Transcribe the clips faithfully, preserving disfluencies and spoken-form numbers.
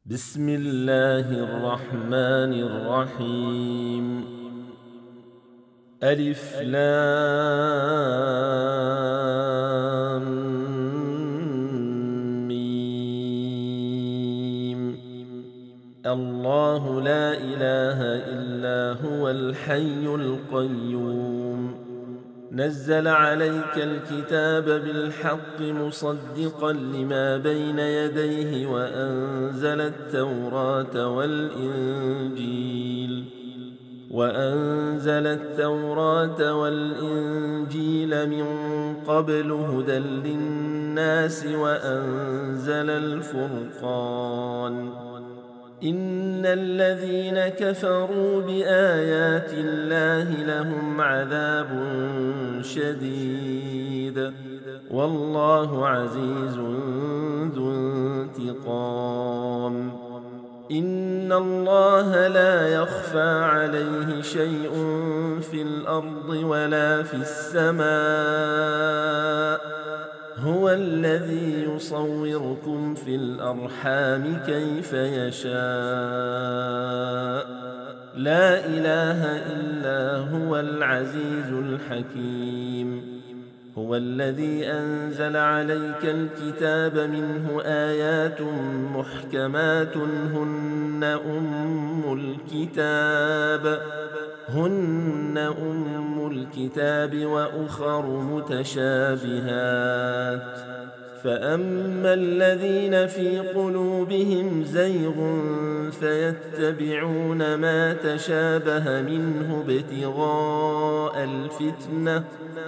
بسم الله الرحمن الرحيم. ألف لام ميم. الله لا إله إلا هو الحي القيوم. نزل عليك الكتاب بالحق مصدقا لما بين يديه وأنزل التوراة والإنجيل وأنزل التوراة والإنجيل من قبل هدى للناس وأنزل الفرقان. إن الذين كفروا بآيات الله لهم عذاب شديد والله عزيز ذو انتقام. إن الله لا يخفى عليه شيء في الأرض ولا في السماء. هو الذي يصوركم في الأرحام كيف يشاء. لا إله إلا هو العزيز الحكيم. هو الذي أنزل عليك الكتاب منه آيات محكمات هن أم الكتاب هن أم الكتاب وأخر متشابهات. فأما الذين في قلوبهم زيغ فيتبعون ما تشابه منه ابتغاء الفتنة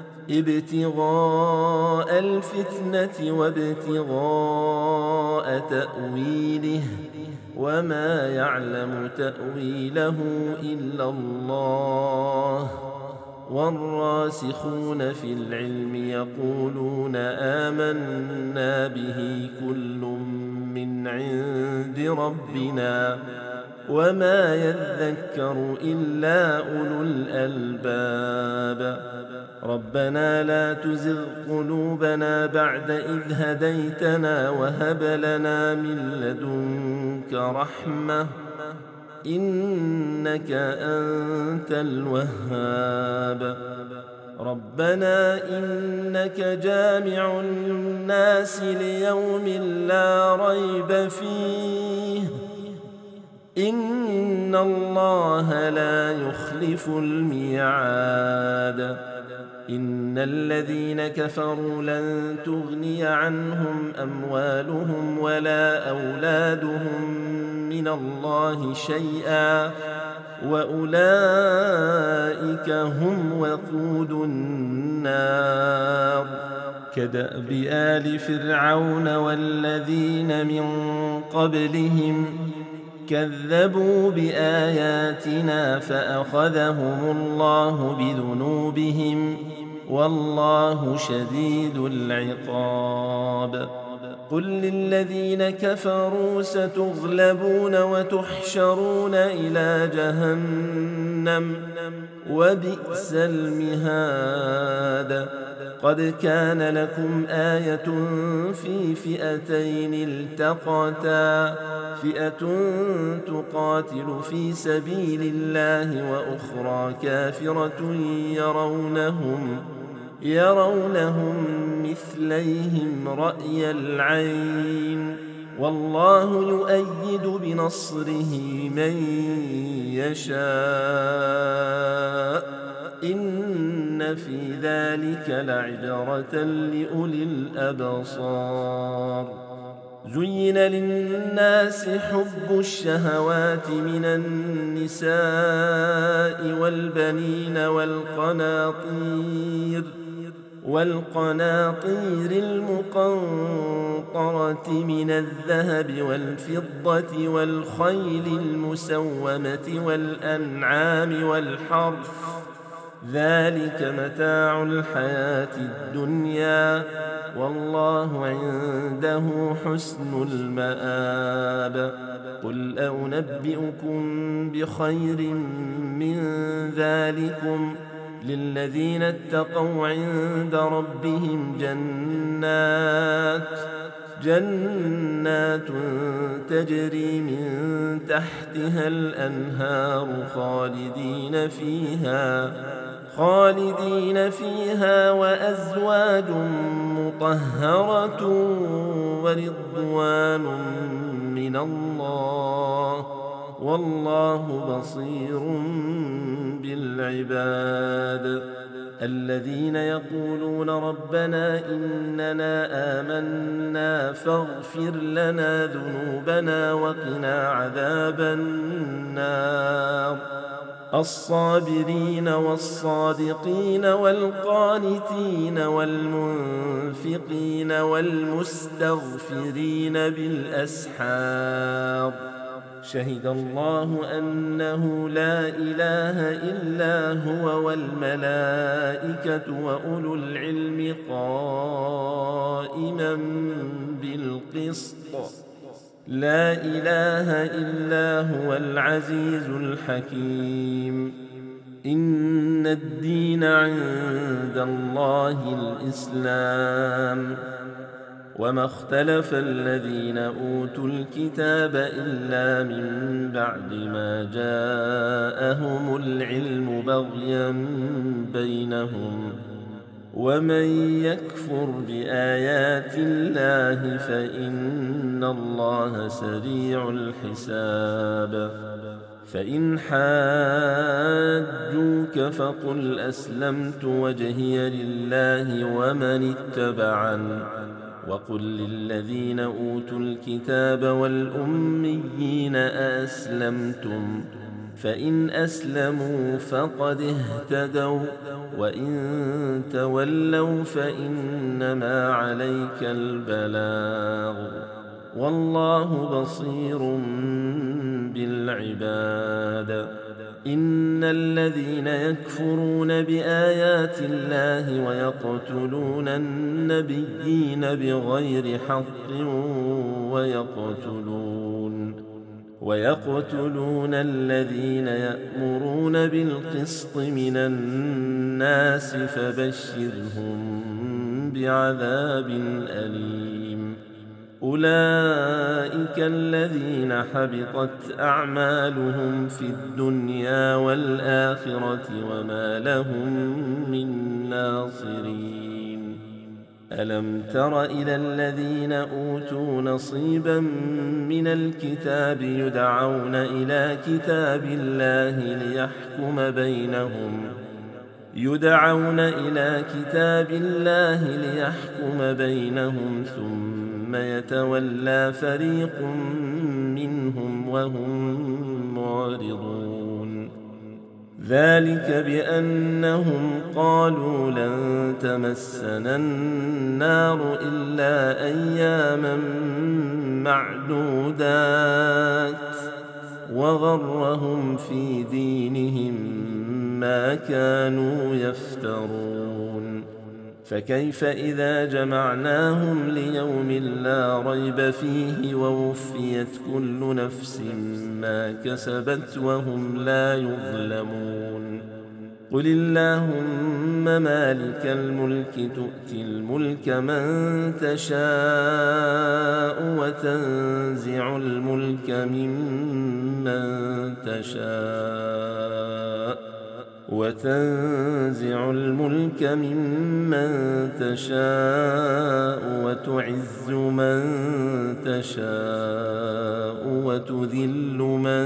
ابتغاء الفتنة وابتغاء تأويله وما يعلم تأويله إلا الله. والراسخون في العلم يقولون آمنا به كل من عند ربنا وما يذكر إلا أولو الألباب. ربنا لا تزغ قلوبنا بعد إذ هديتنا وهب لنا من لدنك رحمة إنك أنت الوهاب. ربنا إنك جامع الناس ليوم لا ريب فيه إن الله لا يخلف الميعاد. إن الذين كفروا لن تغني عنهم أموالهم ولا أولادهم من الله شيئا وأولئك هم وقود النار. كدأب آل فرعون والذين من قبلهم كذبوا بآياتنا فأخذهم الله بذنوبهم والله شديد العقاب. قل للذين كفروا ستغلبون وتحشرون إلى جهنم وبئس المهاد. قد كان لكم آية في فئتين التقتا فئة تقاتل في سبيل الله وأخرى كافرة يرونهم يرونهم مثليهم رأي العين والله يؤيد بنصره من يشاء. إن في ذلك لعبرة لأولي الأبصار. زين للناس حب الشهوات من النساء والبنين والقناطير والقناطير المقنطرة من الذهب والفضة والخيل المسومة والأنعام والحرث ذلك متاع الحياة الدنيا والله عنده حسن المآب. قل أنبئكم بخير من ذلكم للذين اتقوا عند ربهم جنات جنات تجري من تحتها الأنهار خالدين فيها خالدين فيها وأزواج مطهرة ورضوان من الله والله بصير بالعباد. الذين يقولون ربنا إننا آمنا فاغفر لنا ذنوبنا وقنا عذاب النار. الصابرين والصادقين والقانتين والمنفقين والمستغفرين بالأسحار. شهد الله أنه لا إله إلا هو والملائكة وأولو العلم قائما بالقسط لا إله إلا هو العزيز الحكيم. إن الدين عند الله الإسلام وما اختلف الذين أوتوا الكتاب إلا من بعد ما جاءهم العلم بغيا بينهم ومن يكفر بآيات الله فإن الله سريع الحساب. فإن حاجوك فقل أسلمت وجهي لله ومن اتبعني وقل للذين أوتوا الكتاب والأميين أسلمتم فإن أسلموا فقد اهتدوا وإن تولوا فإنما عليك البلاغ والله بصير بالعباد. إن الذين يكفرون بآيات الله ويقتلون النبيين بغير حق ويقتلون ويقتلون الذين يأمرون بالقسط من الناس فبشرهم بعذاب أليم. أولئك الذين حبطت أعمالهم في الدنيا والآخرة وما لهم من ناصرين. ألم تر إلى الذين أوتوا نصيبا من الكتاب يدعون إلى كتاب الله ليحكم بينهم يدعون إلى كتاب الله ليحكم بينهم ثم يتولى فريق منهم وهم معرضون. ذلك بأنهم قالوا لن تمسنا النار إلا أياما معدودات وغرهم في دينهم ما كانوا يفترون. فكيف إذا جمعناهم ليوم لا ريب فيه ووفيت كل نفس ما كسبت وهم لا يظلمون. قل اللهم مالك الملك تؤتي الملك من تشاء وتنزع الملك ممن تشاء وتنزع الملك ممن تشاء وتعز من تشاء وتذل من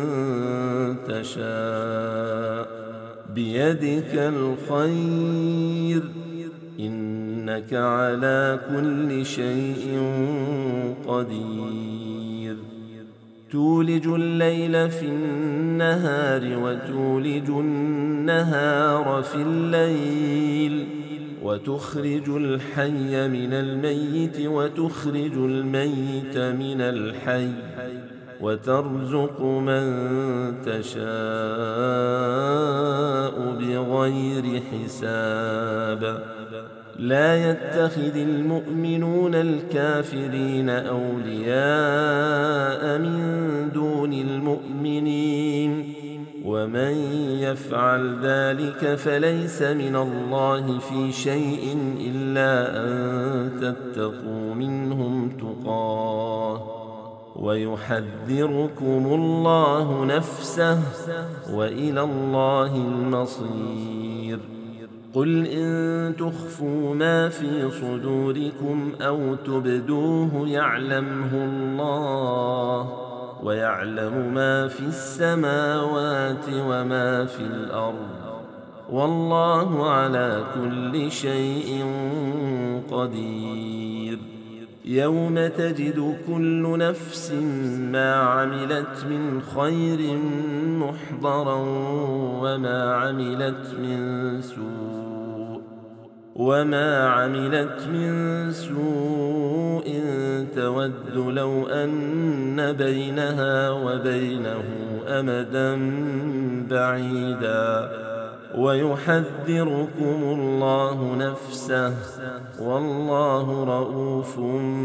تشاء بيدك الخير إنك على كل شيء قدير. تولج الليل في النهار وتولج النهار في الليل وتخرج الحي من الميت وتخرج الميت من الحي وترزق من تشاء بغير حساب. لا يتخذ المؤمنون الكافرين أولياء من دون المؤمنين ومن يفعل ذلك فليس من الله في شيء إلا أن تتقوا منهم تقى ويحذركم الله نفسه وإلى الله المصير. قل إن تخفوا ما في صدوركم أو تبدوه يعلمه الله، ويعلم ما في السماوات وما في الأرض، والله على كل شيء قدير. يوم تجد كل نفس ما عملت من خير محضرا وما عملت من سوء وما عملت من سوء تود لو أن بينها وبينه أمدا بعيدا، ويحذركم الله نفسه والله رءوف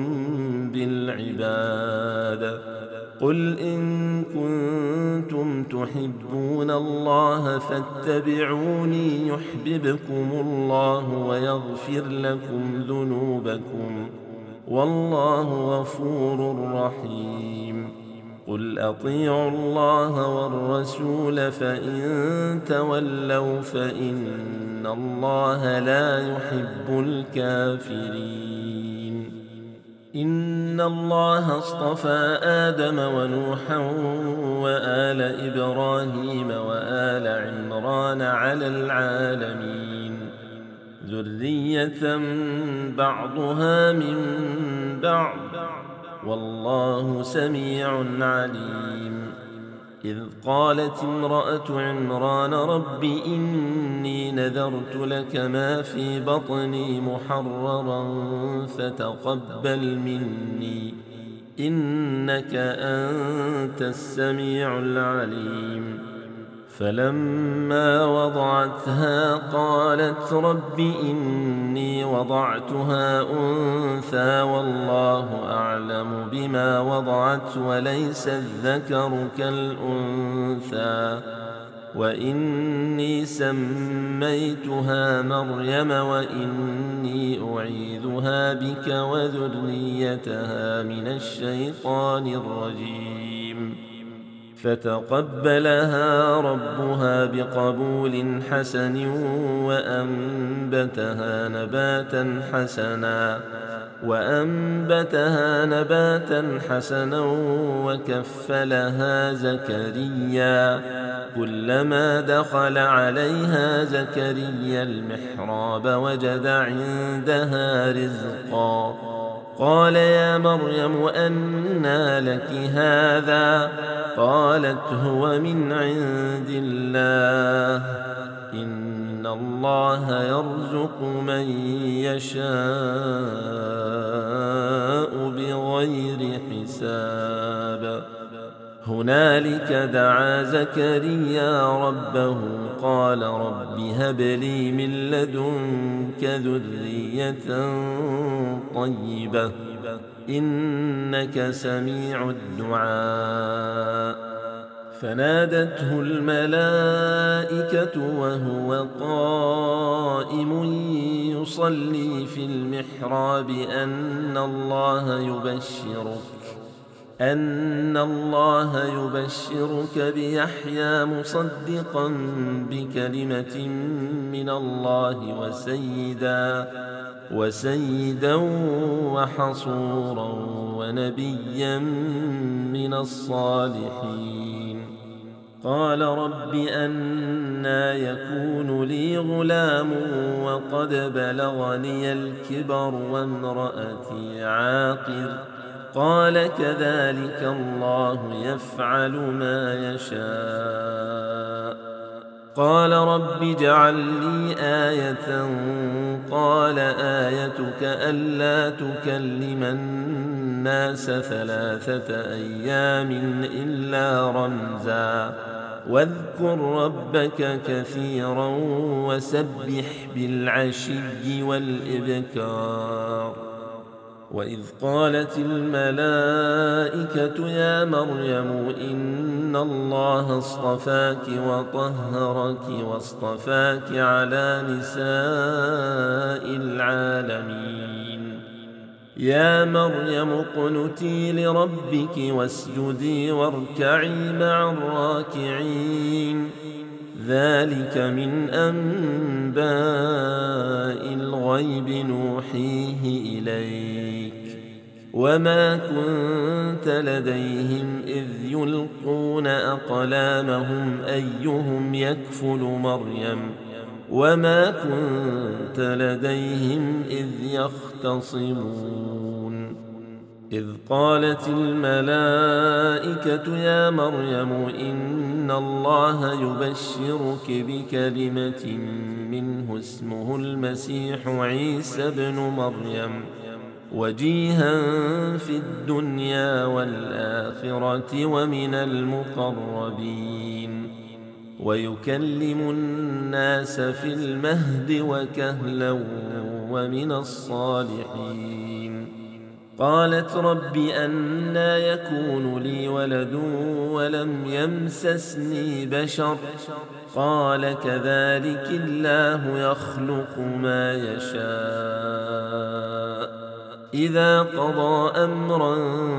بالعباد. قل إن كنتم تحبون الله فاتبعوني يحببكم الله ويغفر لكم ذنوبكم، والله غفور رحيم. قل أطيعوا الله والرسول فإن تولوا فإن الله لا يحب الكافرين. إن الله اصطفى آدم ونوحا وآل إبراهيم وآل عمران على العالمين ذرية بعضها من بعض، والله سميع عليم. إذ قالت امرأة عمران رب إني نذرت لك ما في بطني محررا فتقبل مني إنك أنت السميع العليم. فلما وضعتها قالت رب إني وضعتها أنثى والله أعلم بما وضعت وليس الذكر كالأنثى، وإني سميتها مريم وإني أعيذها بك وذريتها من الشيطان الرجيم. فتقبلها ربها بقبول حسن وأنبتها نباتا حسنا وأنبتها نباتا حسنا وكفلها زكريا كلما دخل عليها زكريا المحراب وجد عندها رزقا قال يا مريم أنى لك هذا؟ قالت هو من عند الله إن الله يرزق من يشاء بغير حساب. هنالك دعا زكريا ربه قال رب هب لي من لدنك ذرية طيبة إنك سميع الدعاء. فنادته الملائكة وهو قائم يصلي في المحراب أن الله يبشرك أن الله يبشرك بيحيى مصدقا بكلمة من الله وسيدا وسيدا وحصورا ونبيا من الصالحين. قال رب أنى يكون لي غلام وقد بلغني الكبر وامرأتي عاقر؟ قال كذلك الله يفعل ما يشاء. قال رب اجعل لي آية قال آيتك ألا تكلم الناس ثلاثة أيام إلا رمزا واذكر ربك كثيرا وسبح بالعشي والإبكار. وإذ قالت الملائكة يا مريم إن الله اصطفاك وطهرك واصطفاك على نساء العالمين يا مريم اقنتي لربك واسجدي واركعي مع الراكعين ذلك من أنباء الغيب نوحيه إليك وما كنت لديهم إذ يلقون أقلامهم أيهم يكفل مريم وما كنت لديهم إذ يختصمون إذ قالت الملائكة يا مريم إن الله يبشرك بكلمة منه اسمه المسيح عيسى بن مريم وجيها في الدنيا والآخرة ومن المقربين ويكلم الناس في المهد وكهلا ومن الصالحين قالت رب أنى يكون لي ولد ولم يمسسني بشر قال كذلك الله يخلق ما يشاء إذا قضى أمرا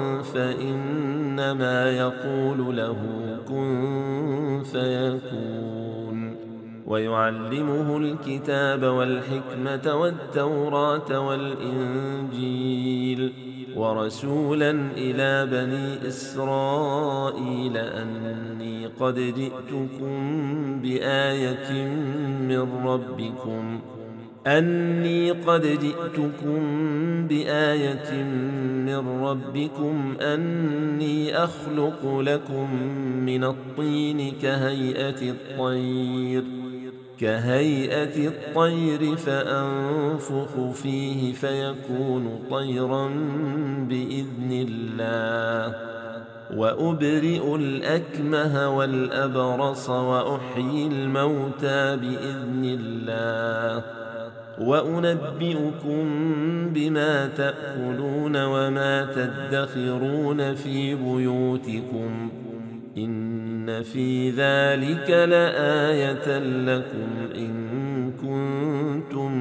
فإنما يقول له كن فيكون ويعلمه الكتاب والحكمة والتوراة والإنجيل ورسولا إلى بني إسرائيل أني قد جئتكم بآية من ربكم أني قد جئتكم بآية من ربكم أني أخلق لكم من الطين كهيئة الطير كهيئة الطير فأنفخ فيه فيكون طيرا بإذن الله وأبرئ الأكمه والأبرص وأحيي الموتى بإذن الله وأنبئكم بما تأكلون وما تدخرون في بيوتكم إن في ذلك لآية لكم إن كنتم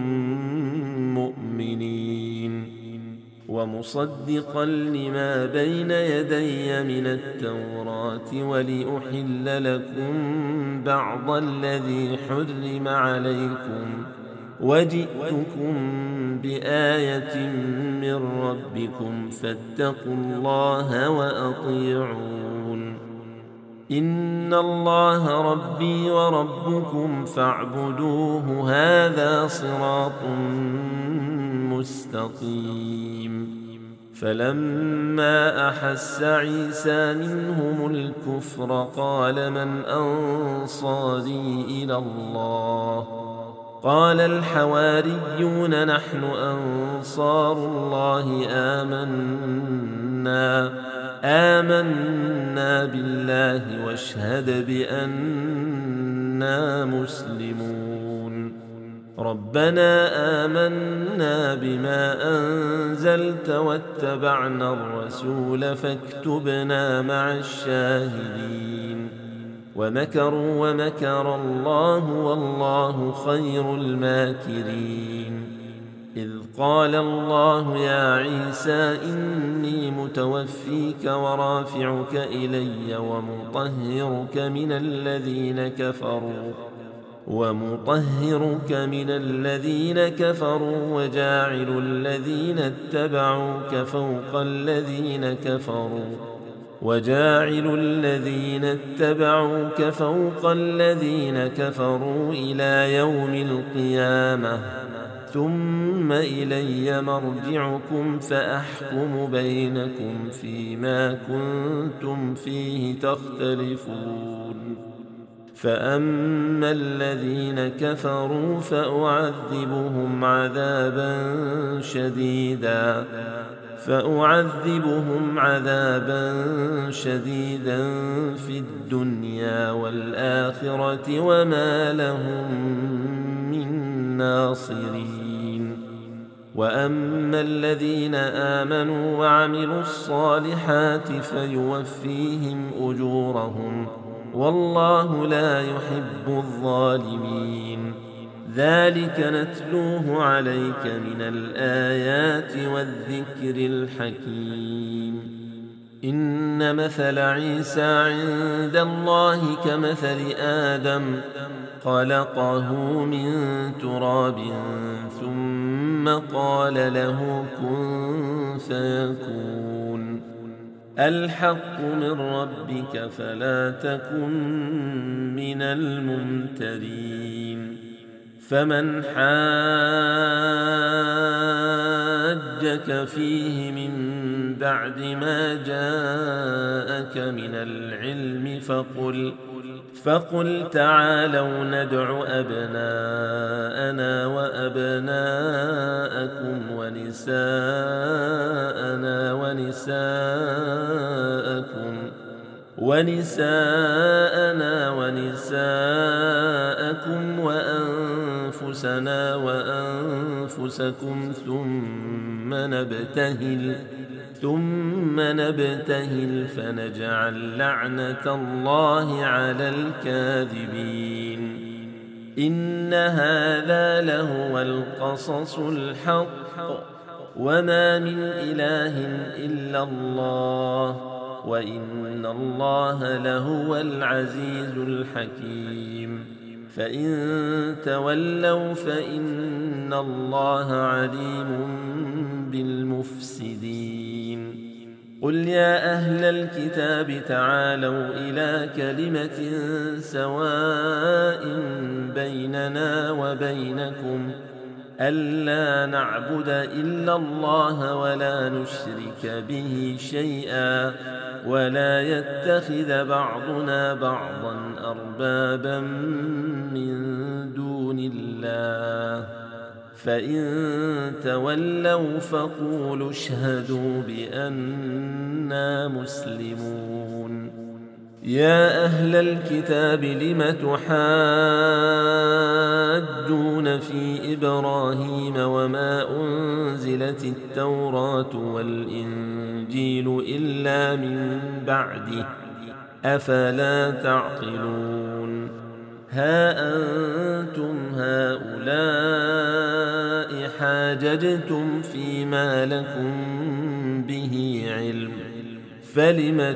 مؤمنين ومصدقا لما بين يدي من التوراة ولأحل لكم بعض الذي حرم عليكم وجئتكم بآية من ربكم فاتقوا الله وأطيعون إن الله ربي وربكم فاعبدوه هذا صراط مستقيم فلما أحس عيسى منهم الكفر قال من أنصاري إلى الله قال الحواريون نحن أنصار الله آمنا آمنا بالله واشهد بأننا مسلمون ربنا آمنا بما أنزلت واتبعنا الرسول فاكتبنا مع الشاهدين ومكروا ومكر الله والله خير الماكرين إذ قال الله يا عيسى إني متوفيك ورافعك إلي ومطهرك من الذين كفروا ومطهرك من الذين كفروا وجاعل الذين اتبعوك فوق الذين كفروا وجاعل الذين اتبعوك فوق الذين كفروا إلى يوم القيامة ثم إلي مرجعكم فأحكم بينكم فيما كنتم فيه تختلفون فأما الذين كفروا فأعذبهم عذابا شديدا فأعذبهم عذابا شديدا في الدنيا والآخرة وما لهم من ناصرين وأما الذين آمنوا وعملوا الصالحات فيوفيهم أجورهم والله لا يحب الظالمين ذلك نتلوه عليك من الآيات والذكر الحكيم. إن مثل عيسى عند الله كمثل آدم خلقه من تراب ثم قال له كن فيكون. الحق من ربك فلا تكن من الممترين. فمن حاجك فيه من بعد ما جاءك من العلم فقل فقل تعالوا ندع أبناءنا وأبناءكم ونساءنا ونساءكم ونساءنا ونساءكم وأنفسنا وأنفسكم ثم نبتهل ثم نبتهل فنجعل لعنة الله على الكاذبين. إن هذا لهو القصص الحق وما من إله إلا الله وإن الله لهو العزيز الحكيم. فإن تولوا فإن الله عليم بالمفسدين. قل يا أهل الكتاب تعالوا إلى كلمة سواء بيننا وبينكم ألا نعبد إلا الله ولا نشرك به شيئا ولا يتخذ بعضنا بعضا أربابا من دون الله. فإن تولوا فقولوا اشهدوا بأننا مسلمون. يا أهل الكتاب لم تحاجون في إبراهيم وما أنزلت التوراة والإنجيل إلا من بعده أفلا تعقلون. ها أنتم هؤلاء حاججتم فيما لكم به علم فلم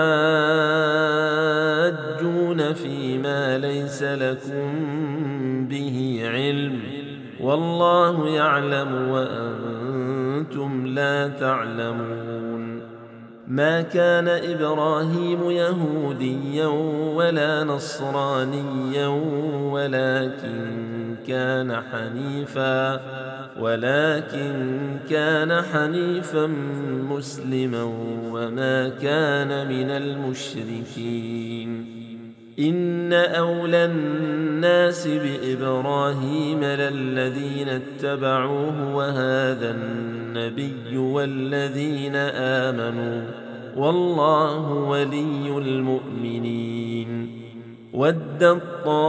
تحاجون فيما ليس لكم به علم والله يعلم وأنتم لا تعلمون. ما كان إبراهيم يهوديا ولا نصرانيا ولكن كان حنيفا ولكن كان حنيفا مسلما وما كان من المشركين. إن أولى الناس بإبراهيم للذين اتبعوه وهذا النبي والذين آمنوا والله ولي المؤمنين. ودت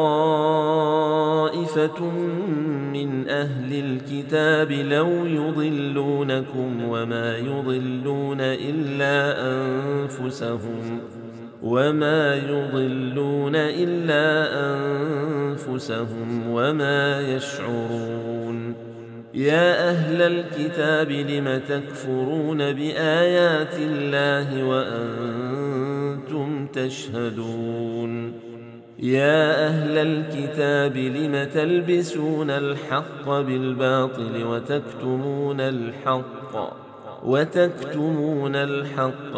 طائفة من أهل الكتاب لو يضلونكم وما يضلون إلا أنفسهم وما يضلون إلا أنفسهم وما يشعرون. يا أهل الكتاب لم تكفرون بآيات الله وأنتم تشهدون. يا أهل الكتاب لم تلبسون الحق بالباطل وتكتمون الحق وتكتمون الحق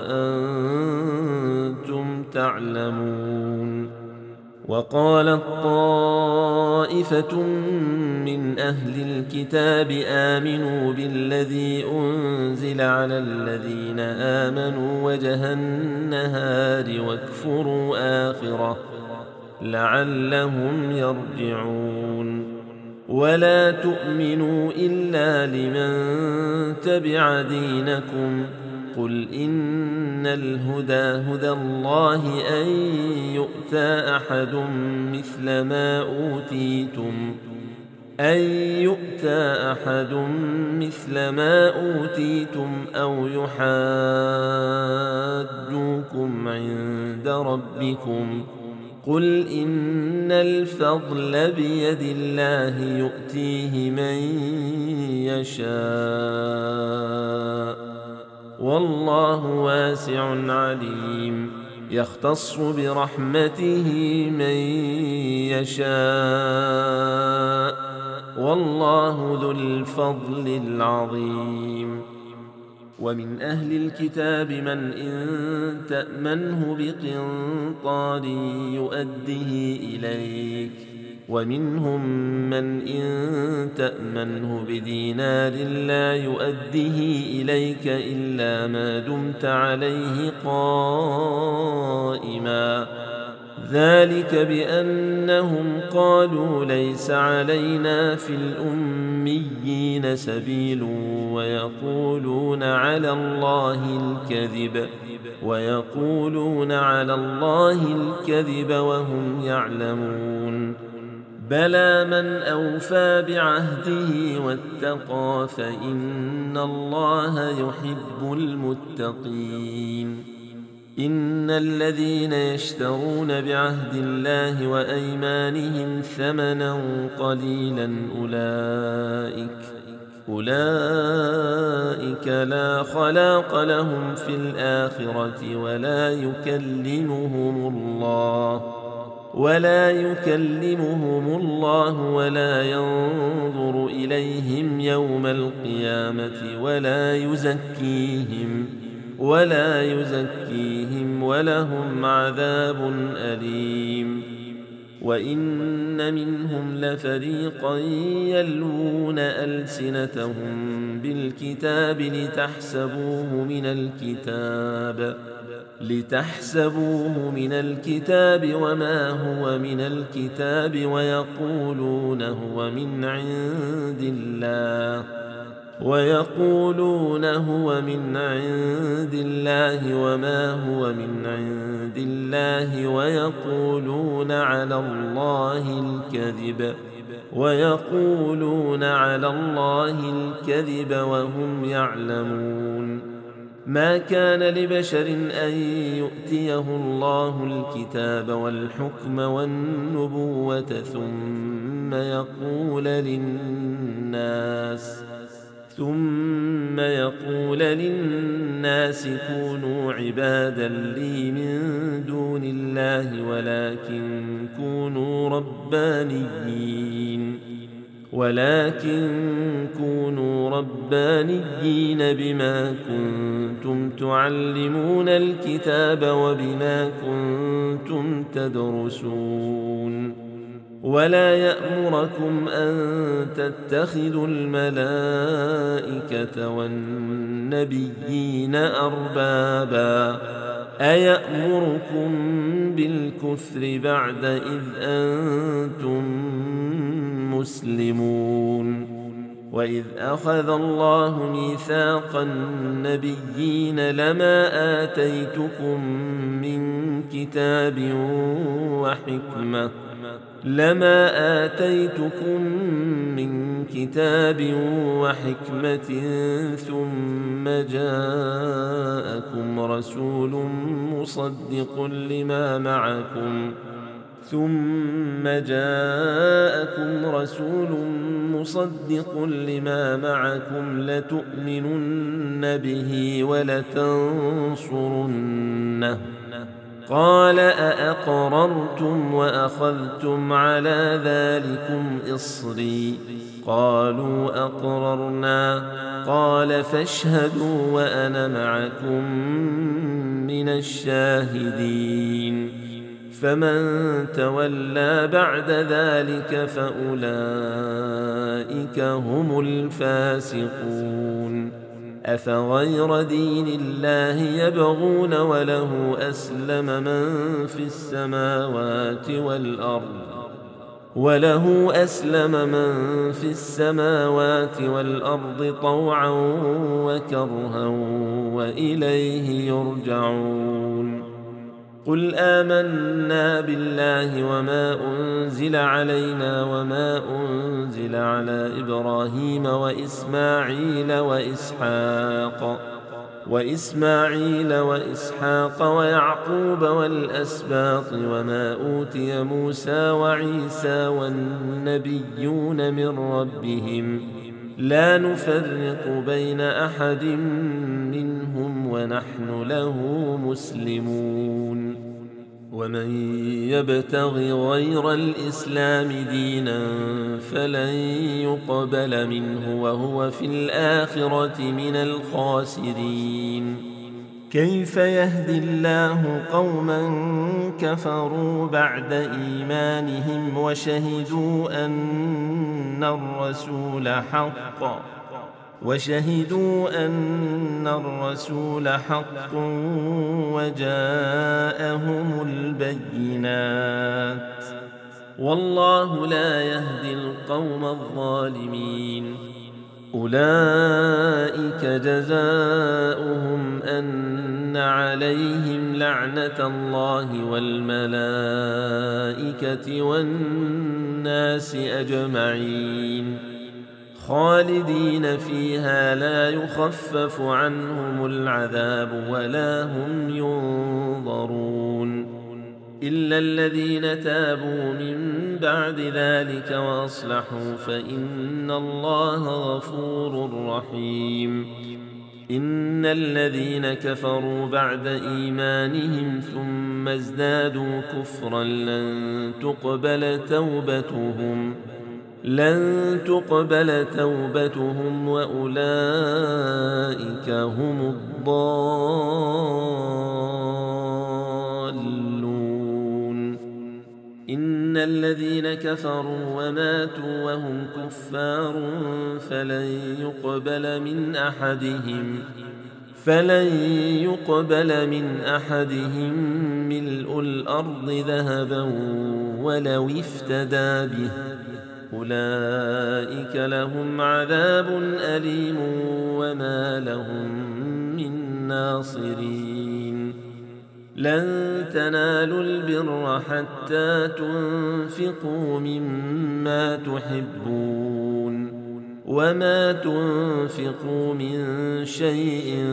وأنتم تعلمون. وقالت طائفة من أهل الكتاب آمنوا بالذي أنزل على الذين آمنوا وجه النهار واكفروا آخره لعلهم يرجعون. ولا تؤمنوا إلا لمن تبع دينكم قل إن الهدى هدى الله أن يؤتى أحد مثل ما أوتيتم أن يؤتى أحد مثل ما أوتيتم أو يحاجوكم عند ربكم قل إن الفضل بيد الله يؤتيه من يشاء والله واسع عليم يختص برحمته من يشاء والله ذو الفضل العظيم ومن أهل الكتاب من إن تأمنه بقنطار يؤده إليك ومنهم من إن تأمنه بدينار لا يؤده إليك إلا ما دمت عليه قائما ذلك بأنهم قالوا ليس علينا في الأميين سبيل ويقولون على الله الكذب ويقولون على الله الكذب وهم يعلمون بلى من أوفى بعهده واتقى فإن الله يحب المتقين إن الذين يشترون بعهد الله وأيمانهم ثمنا قليلا أولئك أولئك لا خلاق لهم في الآخرة ولا يكلمهم الله ولا يكلمهم الله ولا ينظر إليهم يوم القيامة ولا يزكيهم ولا يزكيهم ولهم عذاب أليم وإن منهم لفريقا يلوون ألسنتهم بالكتاب لتحسبوه من الكتاب لتحسبوه من الكتاب وما هو من الكتاب ويقولون هو من عند الله ويقولون هو من عند الله وما هو من عند الله ويقولون على الله الكذب ويقولون على الله الكذب وهم يعلمون ما كان لبشر أن يؤتيه الله الكتاب والحكم والنبوة ثم يقول للناس ثم يقول للناس كونوا عبادا لي من دون الله ولكن كونوا ربانيين ولكن كونوا ربانيين بما كنتم تعلمون الكتاب وبما كنتم تدرسون ولا يأمركم أن تتخذوا الملائكة والنبيين أربابا أيأمركم بالكفر بعد إذ أنتم مسلمون وإذ أخذ الله ميثاق النبيين لما آتيتكم من كتاب وحكمة لما آتيتكم من كتاب وحكمة ثم جاءكم رسول مصدق لما معكم ثم جاءكم رسول مصدق لما معكم لتؤمنن به ولتنصرنه قال أأقررتم وأخذتم على ذلكم إصري قالوا أقررنا قال فاشهدوا وأنا معكم من الشاهدين فمن تولى بعد ذلك فأولئك هم الفاسقون أفغير دين الله يبغون وله أسلم من في السماوات والأرض وله أسلم من في السماوات والأرض طوعا وكرها وإليه يرجعون قل آمنا بالله وما أنزل علينا وما أنزل على إبراهيم وإسماعيل وإسحاق وإسماعيل وإسحاق ويعقوب والأسباط وما أوتي موسى وعيسى والنبيون من ربهم لا نفرق بين أحد منهم ونحن له مسلمون. ومن يبتغ غير الإسلام دينا فلن يقبل منه وهو في الآخرة من الخاسرين. كيف يهدي الله قوما كفروا بعد إيمانهم وشهدوا أن الرسول حق وشهدوا أن الرسول حق وجاءهم البينات والله لا يهدي القوم الظالمين. أولئك جزاؤهم أن عليهم لعنة الله والملائكة والناس أجمعين خالدين فيها لا يخفف عنهم العذاب ولا هم ينظرون إلا الذين تابوا من بعد ذلك وأصلحوا فإن الله غفور رحيم. إن الذين كفروا بعد إيمانهم ثم ازدادوا كفرا لن تقبل توبتهم لن تقبل توبتهم وأولئك هم الضالون. إن الذين كفروا وماتوا وهم كفار فلن يقبل من أحدهم فلن يقبل من أحدهم ملء الأرض ذهبا ولو افتدى به أولئك لهم عذاب أليم وما لهم من ناصرين. لن تنالوا البر حتى تنفقوا مما تحبون وما تنفقوا من شيء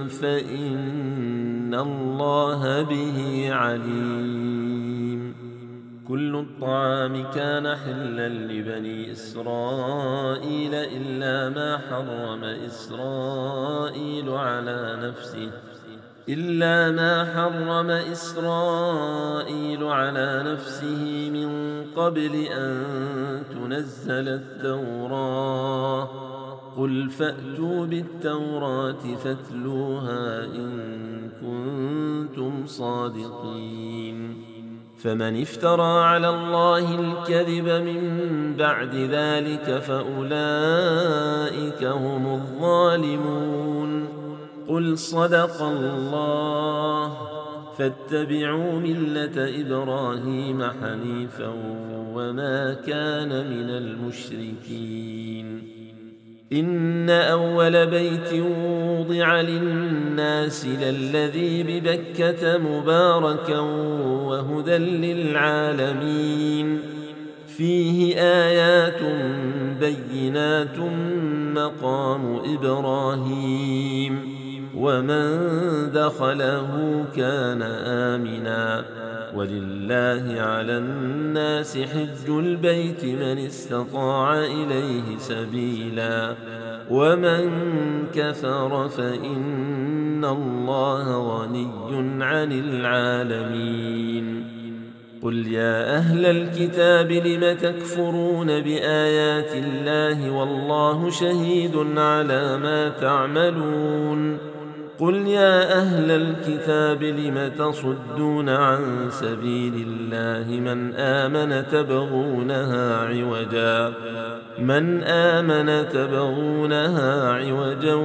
فإن الله به عليم. كل الطعام كان حلا لبني إسرائيل إلا ما حرم إسرائيل على نفسه إلا ما حرم إسرائيل على نفسه من قبل أن تنزل التوراة قل فأتوا بالتوراة فاتلوها إن كنتم صادقين. فمن افترى على الله الكذب من بعد ذلك فأولئك هم الظالمون. قل صدق الله فاتبعوا ملة إبراهيم حنيفا وما كان من المشركين. إن أول بيت وضع للناس للذي ببكة مباركا وهدى للعالمين فيه آيات بينات مقام إبراهيم ومن دخله كان آمنا ولله على الناس حج البيت من استطاع إليه سبيلا ومن كفر فإن الله غني عن العالمين. قل يا أهل الكتاب لم تكفرون بآيات الله والله شهيد على ما تعملون. قل يا أهل الكتاب لم تصدون عن سبيل الله من آمن تبغونها عوجا من آمن تبغونها عوجا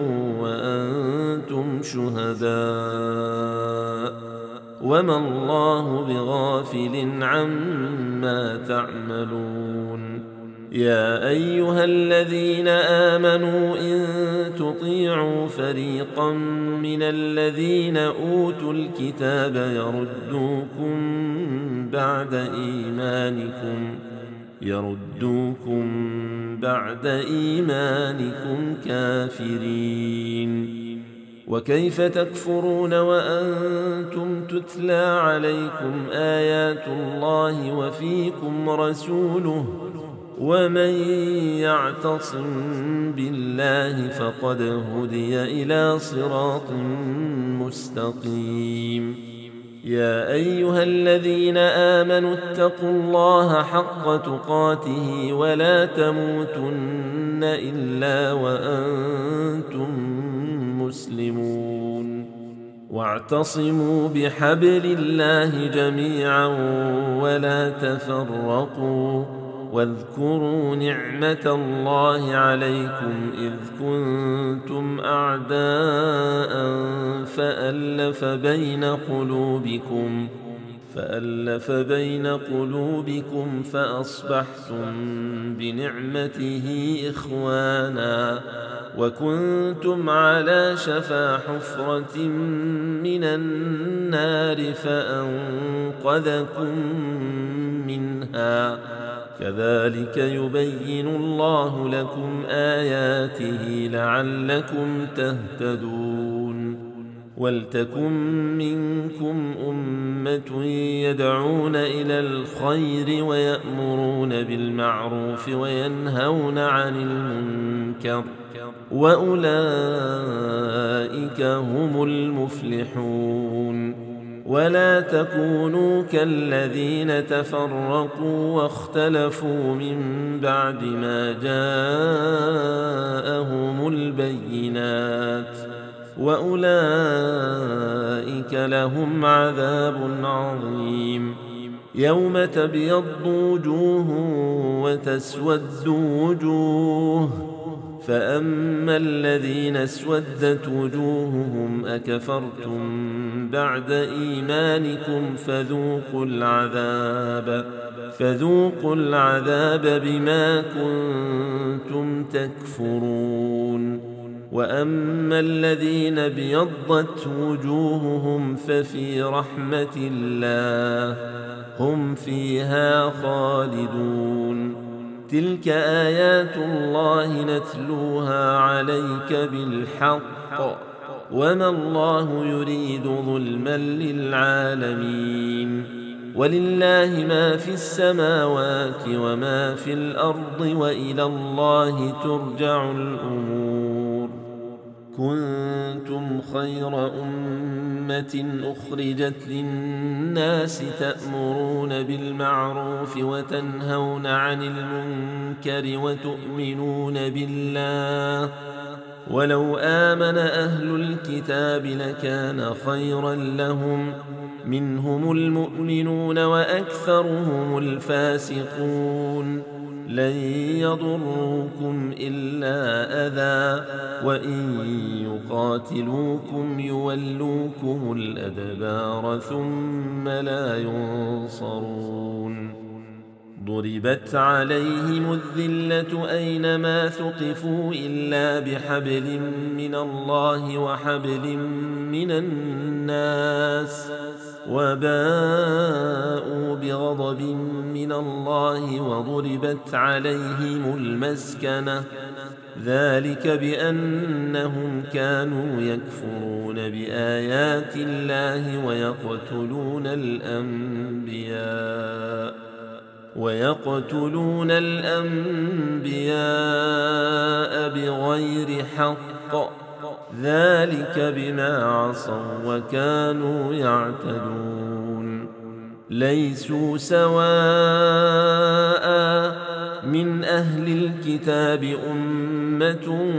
وأنتم شهداء وما الله بغافل عما تعملون. يا أيها الذين آمنوا إن تطيعوا فريقا من الذين أوتوا الكتاب يردوكم بعد إيمانكم يردوكم بعد إيمانكم كافرين وكيف تكفرون وأنتم تتلى عليكم آيات الله وفيكم رسوله ومن يعتصم بالله فقد هدي إلى صراط مستقيم. يا أيها الذين آمنوا اتقوا الله حق تقاته ولا تموتن إلا وأنتم مسلمون. واعتصموا بحبل الله جميعا ولا تفرقوا واذكروا نعمة الله عليكم إذ كنتم أعداء فألف بين قلوبكم فألف بين قلوبكم فأصبحتم بنعمته إخوانا وكنتم على شفا حفرة من النار فأنقذكم منها كذلك يبين الله لكم آياته لعلكم تهتدون. ولتكن منكم أمة يدعون إلى الخير ويأمرون بالمعروف وينهون عن المنكر وأولئك هم المفلحون. ولا تكونوا كالذين تفرقوا واختلفوا من بعد ما جاءهم البينات وأولئك لهم عذاب عظيم. يوم تبيض وجوه وتسود وجوه فأما الذين اسودت وجوههم أكفرتم بعد إيمانكم فذوقوا العذاب فذوقوا العذاب بما كنتم تكفرون. وأما الذين ابيضت وجوههم ففي رحمة الله هم فيها خالدون. تلك آيات الله نتلوها عليك بالحق وما الله يريد ظلما للعالمين. ولله ما في السماوات وما في الأرض وإلى الله ترجع الأمور. كنتم خير أمة أخرجت للناس تأمرون بالمعروف وتنهون عن المنكر وتؤمنون بالله ولو آمن أهل الكتاب لكان خيرا لهم منهم المؤمنون وأكثرهم الفاسقون. لن يضروكم إلا أذى وإن يقاتلوكم يولوكم الأدبار ثم لا ينصرون. ضربت عليهم الذلة أينما ثقفوا إلا بحبل من الله وحبل من الناس وباءوا بغضب من الله وضربت عليهم المسكنة ذلك بأنهم كانوا يكفرون بآيات الله ويقتلون الأنبياء ويقتلون الأنبياء بغير حق ذلك بما عصوا وكانوا يعتدون. ليسوا سواء من أهل الكتاب أمة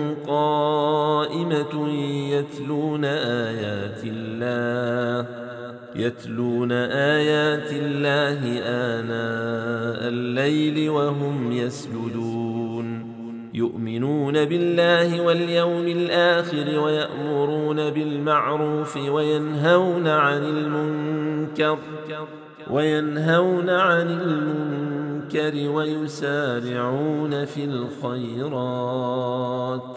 قائمة يتلون آيات الله يتلون آيات الله آناء الليل وهم يسجدون يؤمنون بالله واليوم الآخر ويأمرون بالمعروف وينهون عن المنكر وينهون عن المنكر ويسارعون في الخيرات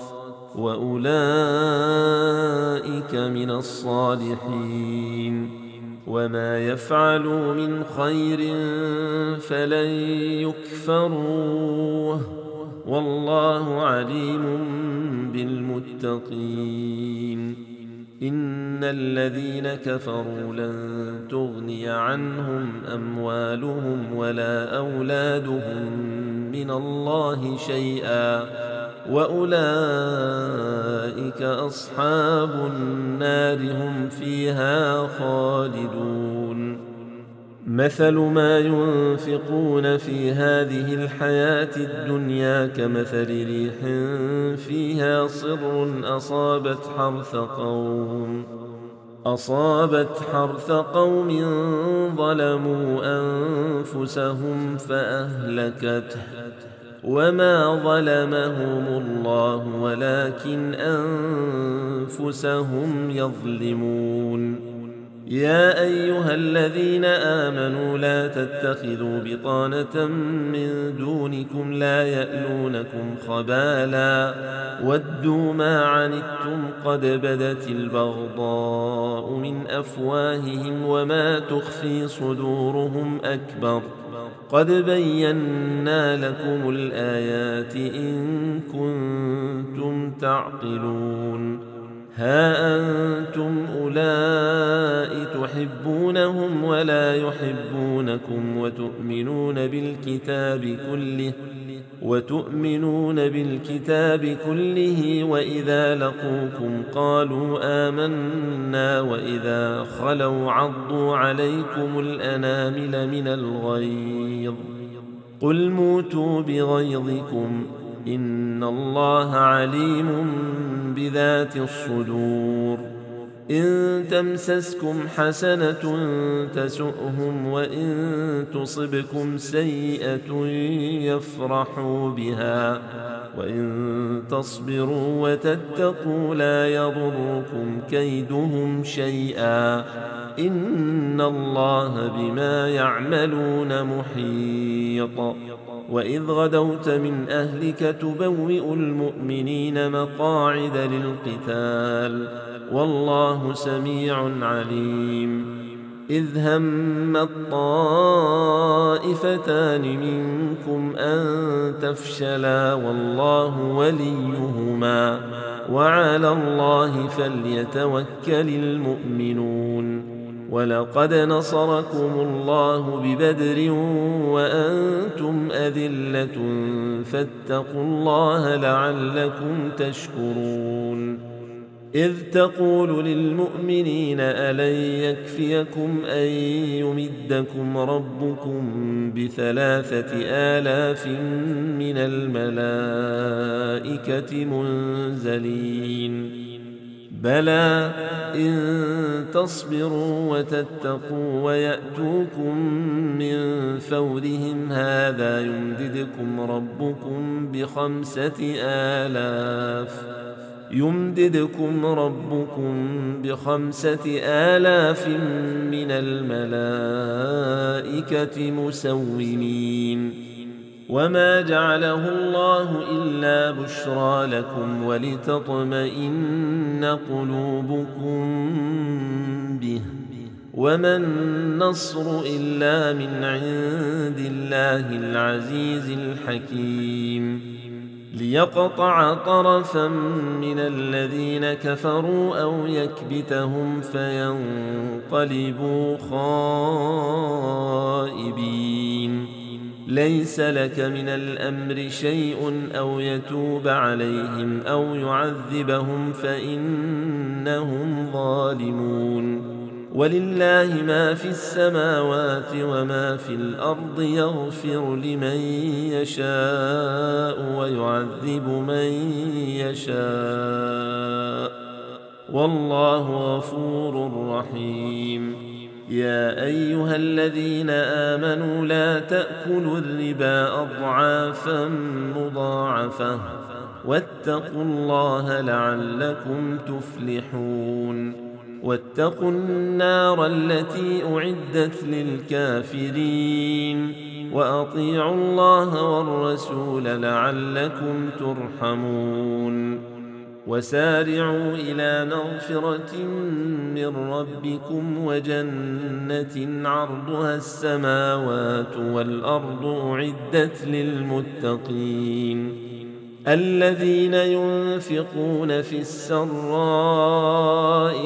وأولئك من الصالحين. وما يفعلوا من خير فلن يكفروه والله عليم بالمتقين. إن الذين كفروا لن تغني عنهم أموالهم ولا أولادهم من الله شيئا وأولئك أصحاب النار هم فيها خالدون. مثل ما ينفقون في هذه الحياة الدنيا كمثل ريح فيها صر أصابت حرث قوم أصابت حرث قوم ظلموا أنفسهم فأهلكته وما ظلمهم الله ولكن أنفسهم يظلمون. يا أيها الذين آمنوا لا تتخذوا بطانة من دونكم لا يألونكم خبالا ودوا ما عنتم قد بدت البغضاء من أفواههم وما تخفي صدورهم أكبر قد بينا لكم الآيات إن كنتم تعقلون. ها أنتم أولئك تحبونهم ولا يحبونكم وتؤمنون بالكتاب كله وتؤمنون بالكتاب كله وإذا لقوكم قالوا آمنا وإذا خلوا عضوا عليكم الأنامل من الغيظ قل موتوا بغيظكم إن الله عليم بذات الصدور. إن تمسسكم حسنة تسؤهم وإن تصبكم سيئة يفرحوا بها وإن تصبروا وتتقوا لا يضركم كيدهم شيئا إن الله بما يعملون محيط. وإذ غدوت من أهلك تبوئ المؤمنين مقاعد للقتال والله سميع عليم. إذ هم الطائفتان منكم أن تفشلا والله وليهما وعلى الله فليتوكل المؤمنون. ولقد نصركم الله ببدر وأنتم أذلة فاتقوا الله لعلكم تشكرون. إذ تقول للمؤمنين ألن يكفيكم أن يمدكم ربكم بثلاثة آلاف من الملائكة منزلين بلى إن تصبروا وتتقوا ويأتوكم من فورهم هذا يمددكم ربكم بخمسة آلاف يمددكم ربكم بخمسة آلاف من الملائكة مسومين. وما جعله الله إلا بشرى لكم ولتطمئن قلوبكم به وما النصر إلا من عند الله العزيز الحكيم. ليقطع طرفا من الذين كفروا أو يكبتهم فينقلبوا خائبين. ليس لك من الأمر شيء أو يتوب عليهم أو يعذبهم فإنهم ظالمون. ولله ما في السماوات وما في الأرض يغفر لمن يشاء ويعذب من يشاء والله غفور رحيم. يا أيها الذين آمنوا لا تأكلوا الربا أضعافا مضاعفة واتقوا الله لعلكم تفلحون. واتقوا النار التي أعدت للكافرين وأطيعوا الله والرسول لعلكم ترحمون. وسارعوا إلى مغفرة من ربكم وجنة عرضها السماوات والأرض أعدت للمتقين الذين ينفقون في السراء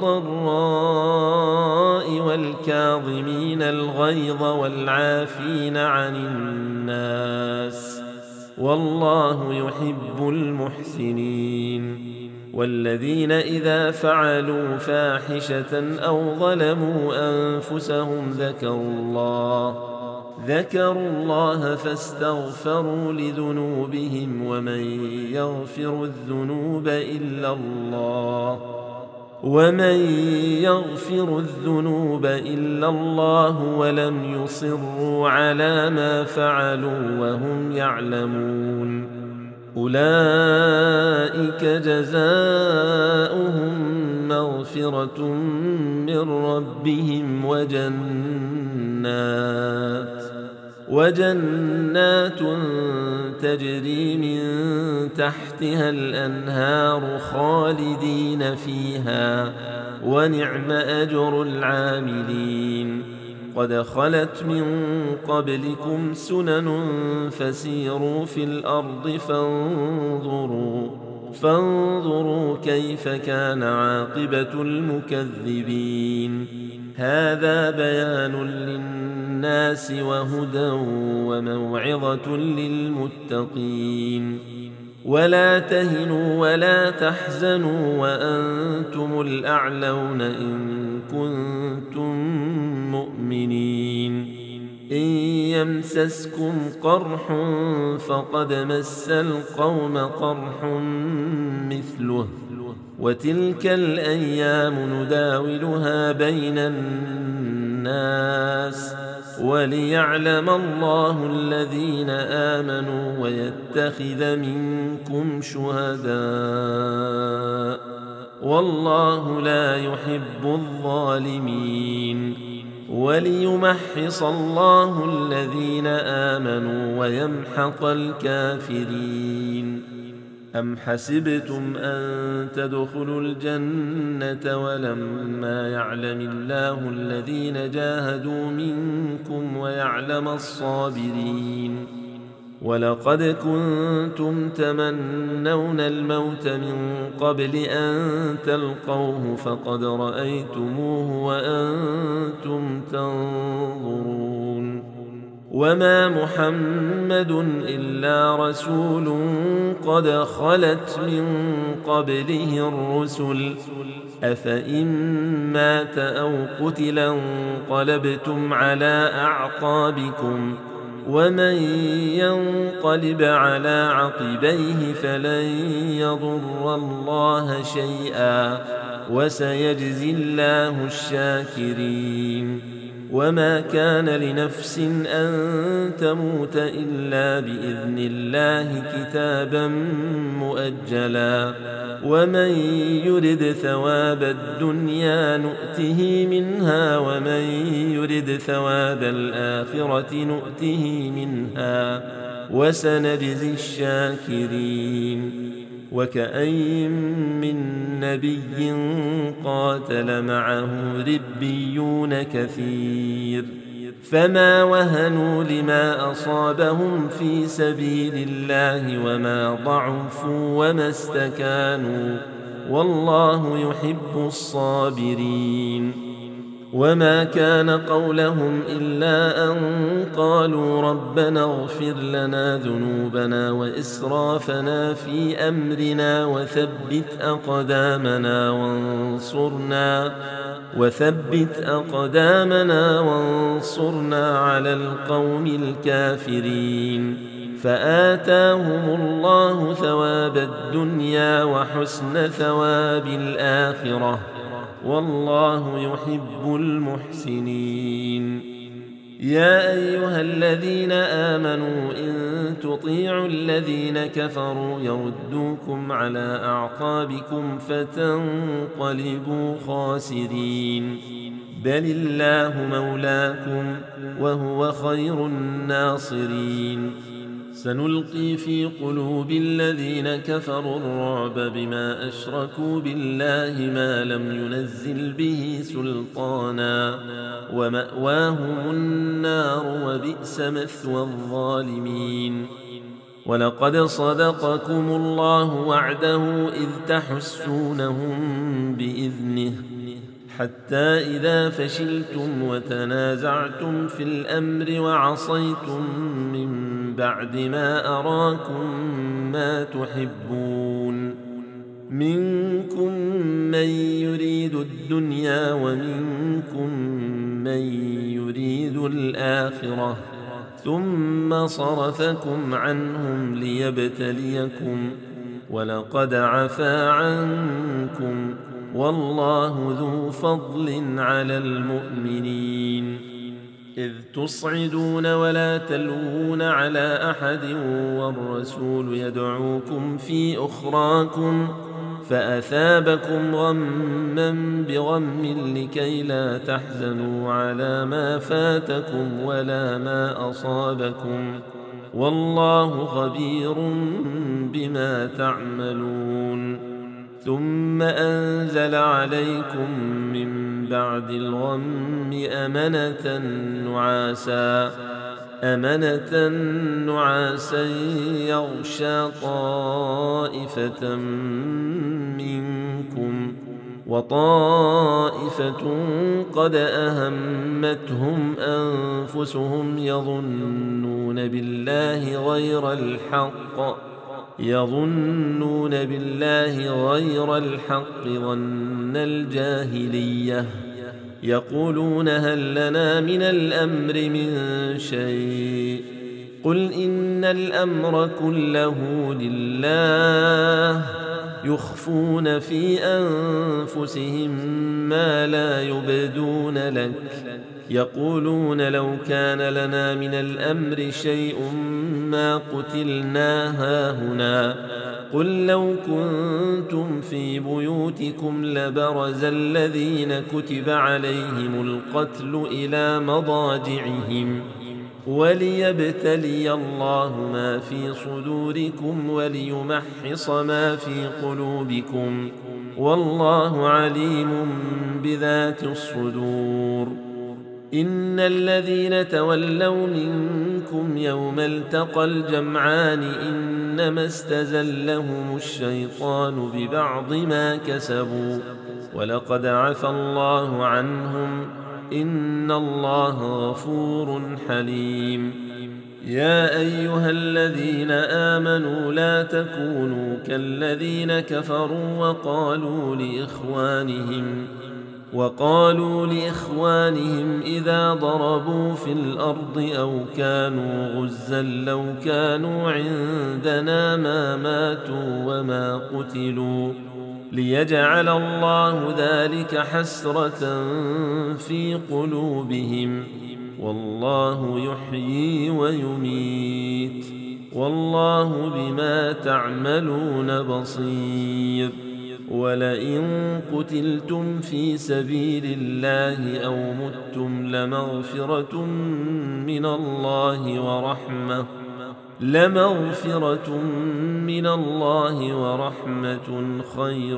والضراء والكاظمين الغيظ والعافين عن الناس والله يحب المحسنين. والذين إذا فعلوا فاحشة أو ظلموا أنفسهم ذكروا الله ذكروا الله فاستغفروا لذنوبهم ومن يغفر الذنوب إلا الله ومن يغفر الذنوب إلا الله ولم يصروا على ما فعلوا وهم يعلمون أولئك جزاؤهم مغفرة من ربهم وجنات وجنات تجري من تحتها الأنهار خالدين فيها ونعم أجر العاملين. قد خلت من قبلكم سنن فسيروا في الأرض فانظروا فانظروا كيف كان عاقبة المكذبين. هذا بيان للناس وهدى وموعظة للمتقين. ولا تهنوا ولا تحزنوا وأنتم الأعلون إن كنتم مؤمنين. إن يمسسكم قرح فقد مس القوم قرح مثله وتلك الأيام نداولها بين الناس وليعلم الله الذين آمنوا ويتخذ منكم شهداء والله لا يحب الظالمين. وليمحص الله الذين آمنوا ويمحق الكافرين. أم حسبتم أن تدخلوا الجنة ولما يعلم الله الذين جاهدوا منكم ويعلم الصابرين. ولقد كنتم تمنون الموت من قبل أن تلقوه فقد رأيتموه وأنتم تنظرون. وما محمد إلا رسول قد خلت من قبله الرسل أفإن مات أو قتل انقلبتم على أعقابكم ومن ينقلب على عقبيه فلن يضر الله شيئا وسيجزي الله الشاكرين. وما كان لنفس أن تموت إلا بإذن الله كتابا مؤجلا ومن يرد ثواب الدنيا نؤته منها ومن يرد ثواب الآخرة نؤته منها وسنجزي الشاكرين. وكأين من نبي قاتل معه ربيون كثير فما وهنوا لما أصابهم في سبيل الله وما ضعفوا وما استكانوا والله يحب الصابرين. وما كان قولهم إلا أن قالوا ربنا اغفر لنا ذنوبنا وإسرافنا في أمرنا وثبت أقدامنا وانصرنا وثبت أقدامنا وانصرنا على القوم الكافرين. فآتاهم الله ثواب الدنيا وحسن ثواب الآخرة والله يحب المحسنين. يا أيها الذين آمنوا إن تطيعوا الذين كفروا يردوكم على أعقابكم فتنقلبوا خاسرين بل الله مولاكم وهو خير الناصرين. سنلقي في قلوب الذين كفروا الرعب بما أشركوا بالله ما لم ينزل به سلطانا ومأواهم النار وبئس مثوى الظالمين. ولقد صدقكم الله وعده إذ تحسونهم بإذنه حتى إذا فشلتم وتنازعتم في الأمر وعصيتم من بعد ما أراكم ما تحبون منكم من يريد الدنيا ومنكم من يريد الآخرة ثم صرفكم عنهم ليبتليكم ولقد عفا عنكم والله ذو فضل على المؤمنين إذ تصعدون ولا تلوون على أحد والرسول يدعوكم في أخراكم فأثابكم غما بغم لكي لا تحزنوا على ما فاتكم ولا ما أصابكم والله خبير بما تعملون ثم أنزل عليكم من بعد الغم أمنة نعاسا أمنة نعاسا يغشى طائفة منكم وطائفة قد أهمتهم أنفسهم يظنون بالله غير الحق يظنون بالله غير الحق ظن الجاهلية يقولون هل لنا من الأمر من شيء قل إن الأمر كله لله يخفون في أنفسهم ما لا يبدون لك يقولون لو كان لنا من الأمر شيء ما قتلنا هاهنا قل لو كنتم في بيوتكم لبرز الذين كتب عليهم القتل إلى مضاجعهم وليبتلي الله ما في صدوركم وليمحص ما في قلوبكم والله عليم بذات الصدور إن الذين تولوا منكم يوم التقى الجمعان إنما استزلهم الشيطان ببعض ما كسبوا ولقد عفى الله عنهم إن الله غفور حليم يا أيها الذين آمنوا لا تكونوا كالذين كفروا وقالوا لإخوانهم وقالوا لإخوانهم إذا ضربوا في الأرض أو كانوا غزا لو كانوا عندنا ما ماتوا وما قتلوا ليجعل الله ذلك حسرة في قلوبهم والله يحيي ويميت والله بما تعملون بصير ولئن قتلتم في سبيل الله أو متم لمغفرة من الله ورحمة لمغفرة من الله ورحمة خير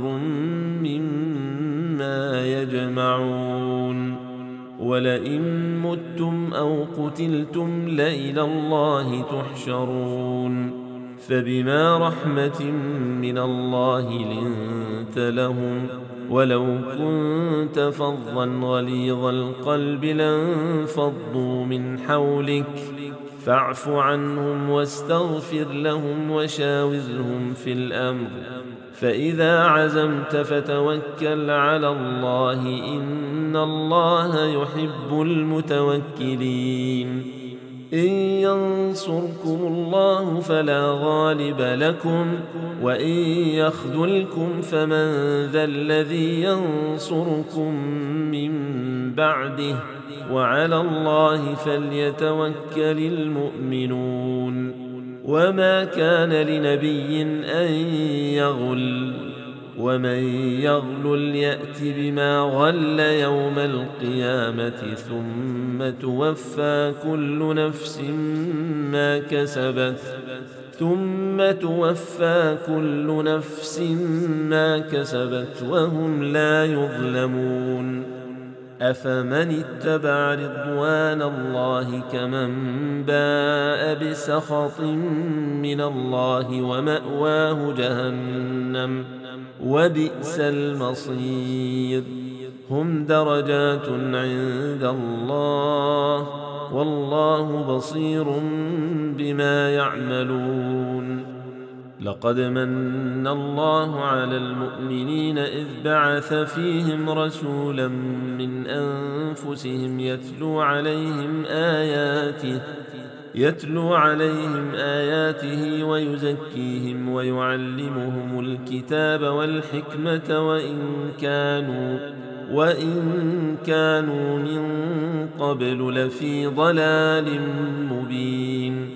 مما يجمعون ولئن متم أو قتلتم لإلى الله تحشرون فبما رحمة من الله لنت لهم ولو كنت فظا غليظ القلب لانفضوا من حولك فاعف عنهم واستغفر لهم وشاورهم في الأمر فإذا عزمت فتوكل على الله إن الله يحب المتوكلين إن ينصركم الله فلا غالب لكم وإن يخذلكم فمن ذا الذي ينصركم من بعده وعلى الله فليتوكل المؤمنون وما كان لنبي أن يغل ومن يغل يأت بما غل يوم القيامة ثم توفى كل نفس ما كسبت ثم توفى كل نفس ما كسبت وهم لا يظلمون أفمن اتبع رضوان الله كمن باء بسخط من الله ومأواه جهنم وبئس المصير هم درجات عند الله والله بصير بما يعملون لقد من الله على المؤمنين إذ بعث فيهم رسولا من أنفسهم يتلو عليهم آياته يتلو عليهم آياته ويزكيهم ويعلمهم الكتاب والحكمة وإن كانوا وإن كانوا من قبل لفي ضلال مبين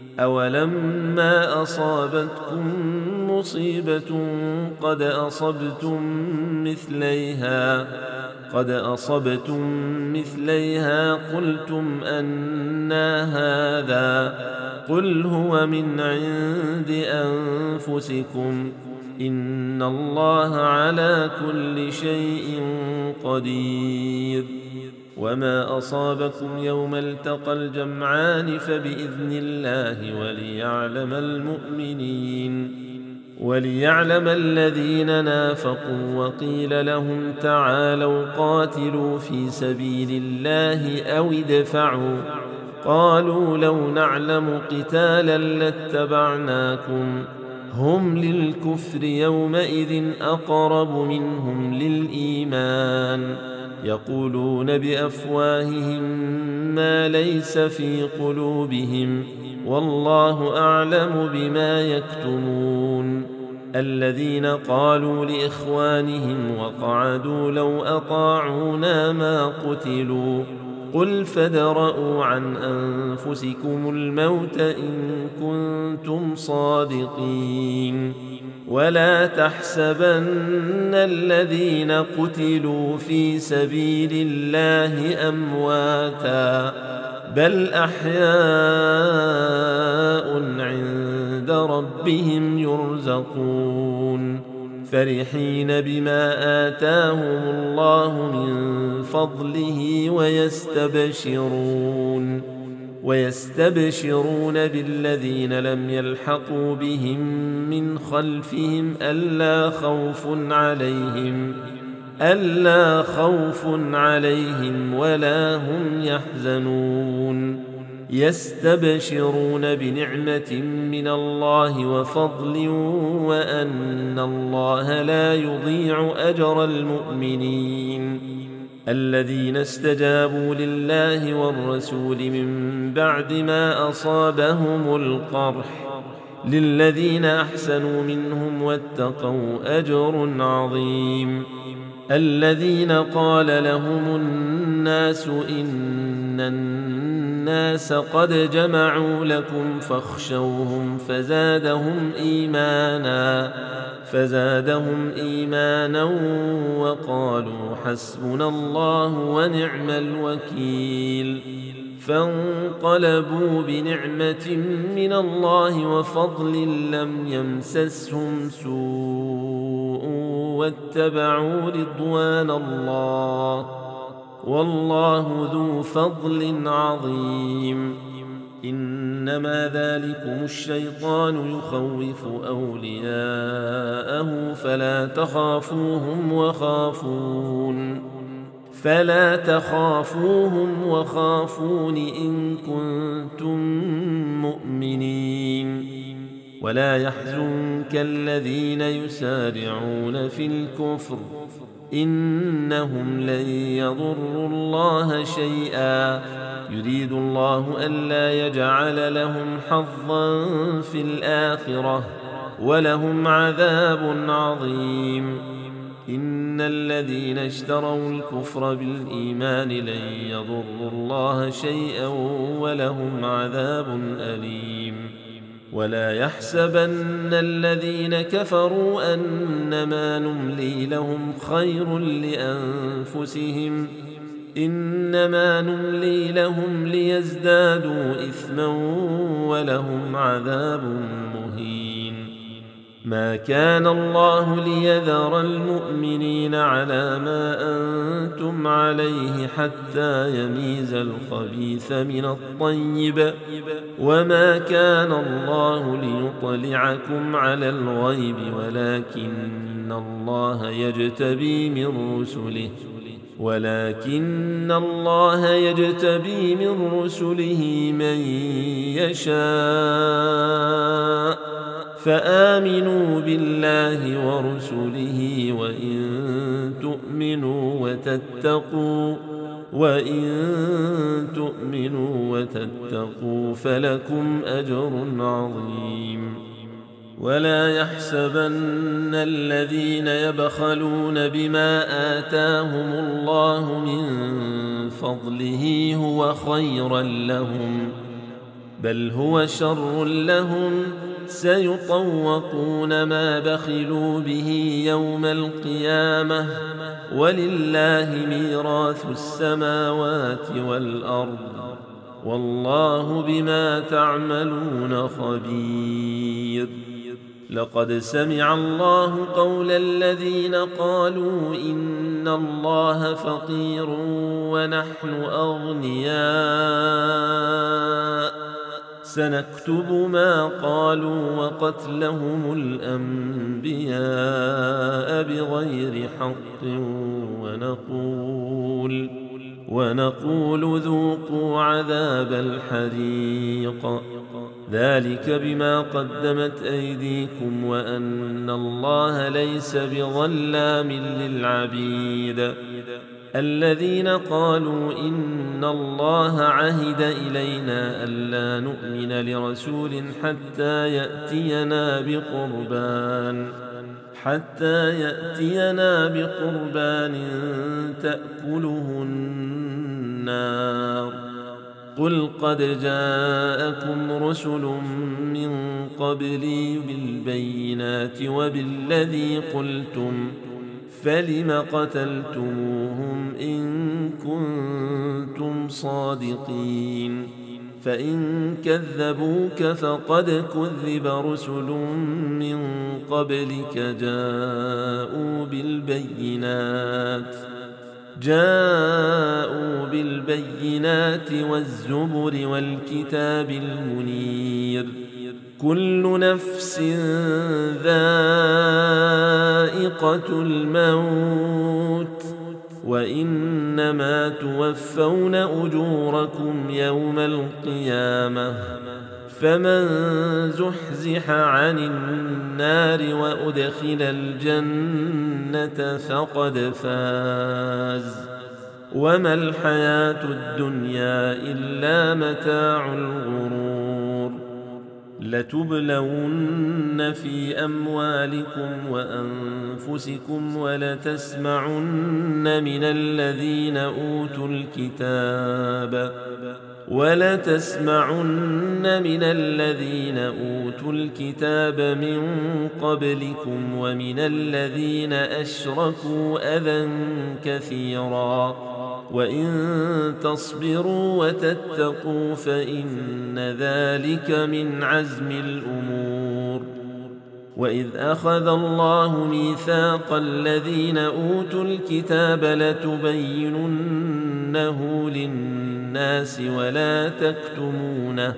أولما أصابتكم مصيبة قد أصبتم مثليها قد أصبتم مثليها قلتم أنى هذا قل هو من عند أنفسكم إن الله على كل شيء قدير وما أصابكم يوم التقى الجمعان فبإذن الله وليعلم المؤمنين وليعلم الذين نافقوا وقيل لهم تعالوا قاتلوا في سبيل الله أو ادفعوا قالوا لو نعلم قتالا لاتبعناكم هم للكفر يومئذ أقرب منهم للإيمان يقولون بأفواههم ما ليس في قلوبهم والله أعلم بما يكتمون الذين قالوا لإخوانهم وقعدوا لو أطاعونا ما قتلوا قل فادرءوا عن أنفسكم الموت إن كنتم صادقين ولا تحسبن الذين قتلوا في سبيل الله أمواتا بل أحياء عند ربهم يرزقون فرحين بما آتاهم الله من فضله ويستبشرون ويستبشرون بالذين لم يلحقوا بهم من خلفهم ألا خوف عليهم ألا خوف عليهم ولا هم يحزنون يستبشرون بنعمة من الله وفضل وأن الله لا يضيع أجر المؤمنين الذين استجابوا لله والرسول من بعد ما أصابهم القرح للذين أحسنوا منهم واتقوا أجر عظيم الذين قال لهم الناس إن الناس قد جمعوا لكم فاخشوهم فزادهم إيمانا فزادهم إيمانا وقالوا حسبنا الله ونعم الوكيل فانقلبوا بنعمة من الله وفضل لم يمسسهم سوء واتبعوا رضوان الله والله ذو فضل عظيم إنما ذلكم الشيطان يخوف أولياءه فلا تخافوهم وخافون فلا تخافوهم وخافون إن كنتم مؤمنين ولا يحزنك الذين يسارعون في الكفر إنهم لن يضروا الله شيئا يريد الله ألا يجعل لهم حظا في الآخرة ولهم عذاب عظيم إن الذين اشتروا الكفر بالإيمان لن يضروا الله شيئا ولهم عذاب أليم ولا يحسبن الذين كفروا أنما نملي لهم خير لأنفسهم إنما نملي لهم ليزدادوا إثما ولهم عذاب مهين ما كان الله ليذر المؤمنين على ما أنتم عليه حتى يميز الخبيث من الطيب، وما كان الله ليطلعكم على الغيب ولكن الله يجتبي من رسله ولكن الله يجتبي من رسله من يشاء، فآمنوا بالله ورسله وإن تؤمنوا وتتقوا وإن تؤمنوا وتتقوا فلكم أجر عظيم. ولا يحسبن الذين يبخلون بما آتاهم الله من فضله هو خيرا لهم، بل هو شر لهم، سيطوقون ما بخلوا به يوم القيامة، ولله ميراث السماوات والأرض، والله بما تعملون خبير. لقد سمع الله قول الذين قالوا إن الله فقير ونحن أغنياء، سنكتب ما قالوا وقتلهم الأنبياء بغير حق ونقول ونقول ذوقوا عذاب الحريق، ذلك بما قدمت أيديكم وأن الله ليس بظلام للعبيد. الذين قالوا إن الله عهد إلينا ألا نؤمن لرسول حتى يأتينا بقربان حتى يأتينا بقربان تأكله النار، قل قد جاءكم رسل من قبلي بالبينات وبالذي قلتم، فلم قتلتموهم إن كنتم صادقين؟ فإن كذبوك فقد كذب رسل من قبلك جاءوا بالبينات جاءوا بالبينات والزبر والكتاب المنير، كل نفس ذائقة الموت، وإنما توفون أجوركم يوم القيامة، فمن زحزح عن النار وأدخل الجنة فقد فاز، وما الحياة الدنيا إلا متاع الغرور. لتبلون في أموالكم وأنفسكم ولتسمعن من الذين أوتوا الكتاب ولتسمعن من الذين أوتوا الكتاب من قبلكم ومن الذين أشركوا أذى كثيرا، وإن تصبروا وتتقوا فإن ذلك من عزم الأمور. وإذ أخذ الله ميثاق الذين أوتوا الكتاب لتبيننه للناس ولا تكتمونه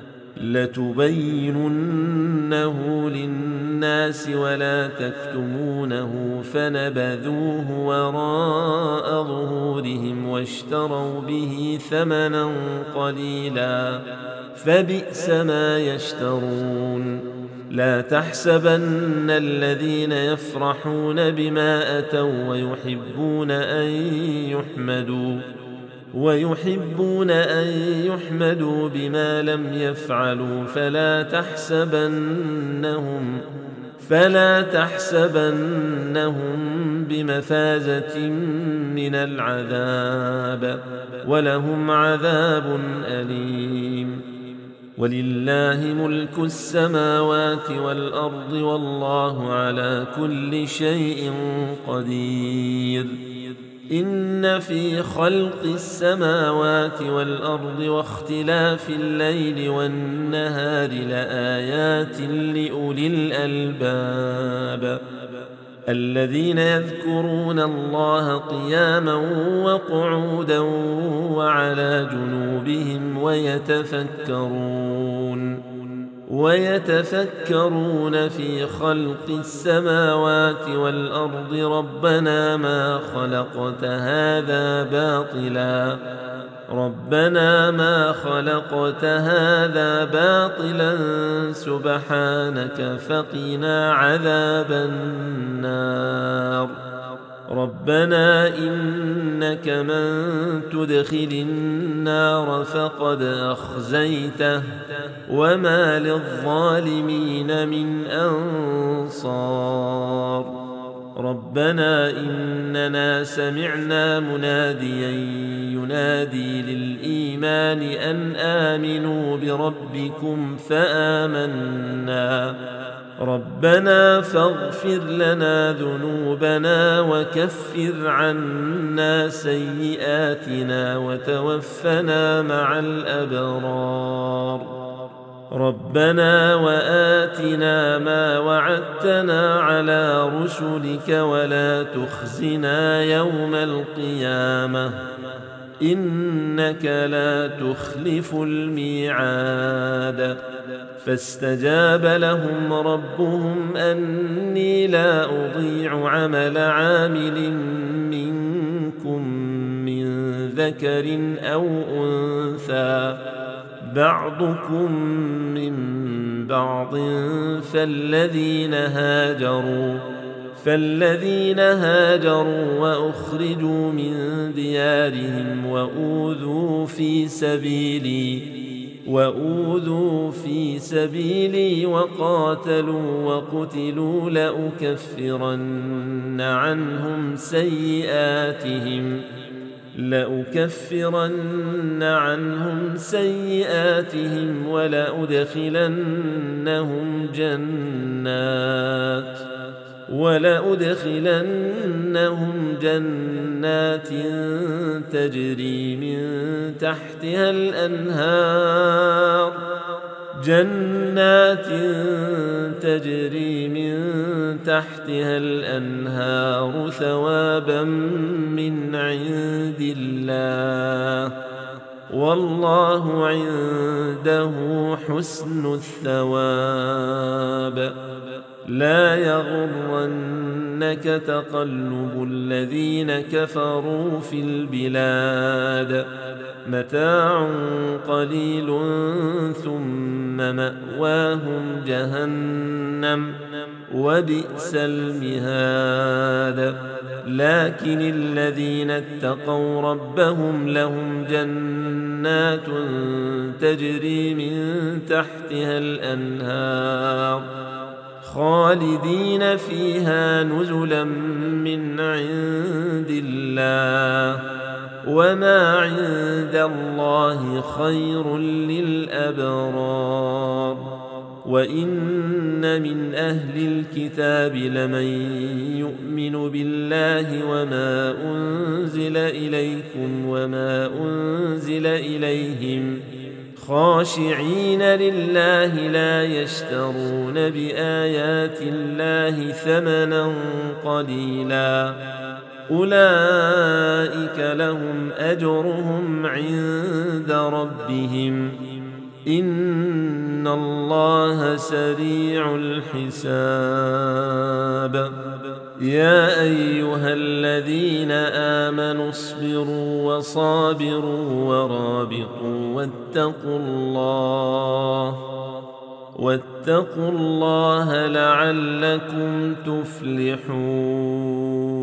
لتبيننه للناس ولا تكتمونه فنبذوه وراء ظهورهم واشتروا به ثمنا قليلا، فبئس ما يشترون. لا تحسبن الذين يفرحون بما أتوا ويحبون أن يحمدوا ويحبون أن يحمدوا بما لم يفعلوا فلا تحسبنهم فلا تحسبنهم بمفازة من العذاب، ولهم عذاب أليم. ولله ملك السماوات والأرض والله على كل شيء قدير. إن في خلق السماوات والأرض واختلاف الليل والنهار لآيات لأولي الألباب الذين يذكرون الله قياما وقعودا وعلى جنوبهم ويتفكرون ويتفكرون في خلق السماوات والأرض ربنا ما خلقت هذا باطلا ربنا ما خلقت هذا باطلا سبحانك فقنا عذاب النار ربنا إنك من تدخل النار فقد أخزيته وما للظالمين من أنصار ربنا إننا سمعنا مناديا ينادي للإيمان أن آمنوا بربكم فآمنا ربنا فاغفر لنا ذنوبنا وكفر عنا سيئاتنا وتوفنا مع الأبرار ربنا وآتنا ما وعدتنا على رسلك ولا تخزنا يوم القيامة إنك لا تخلف الميعاد فاستجاب لهم ربهم أني لا أضيع عمل عامل منكم من ذكر أو أنثى بعضكم من بعض فالذين هاجروا فالذين هاجروا وأخرجوا من ديارهم وأوذوا في سبيلي وأوذوا في سبيلي وقاتلوا وقتلوا لأكفرن عنهم سيئاتهم لأكفرن عنهم سيئاتهم ولأدخلنهم جنات ولأدخلنهم جنات تجري من تحتها الأنهار جنات تجري من تحتها الأنهار ثوابا من عند الله والله عنده حسن الثواب لا يغرنك تقلب الذين كفروا في البلاد متاع قليل ثم مأواهم جهنم وبئس المهاد لكن الذين اتقوا ربهم لهم جنات تجري من تحتها الأنهار خالدين فيها نزلا من عند الله وما عند الله خير للأبرار وإن من أهل الكتاب لمن يؤمن بالله وما أنزل إليكم وما أنزل إليهم خاشعين لله لا يشترون بآيات الله ثمنا قليلا أولئك لهم أجرهم عند ربهم إن الله سريع الحساب يا أيها الذين آمنوا اصبروا وصابروا ورابطوا واتقوا الله واتقوا الله لعلكم تفلحون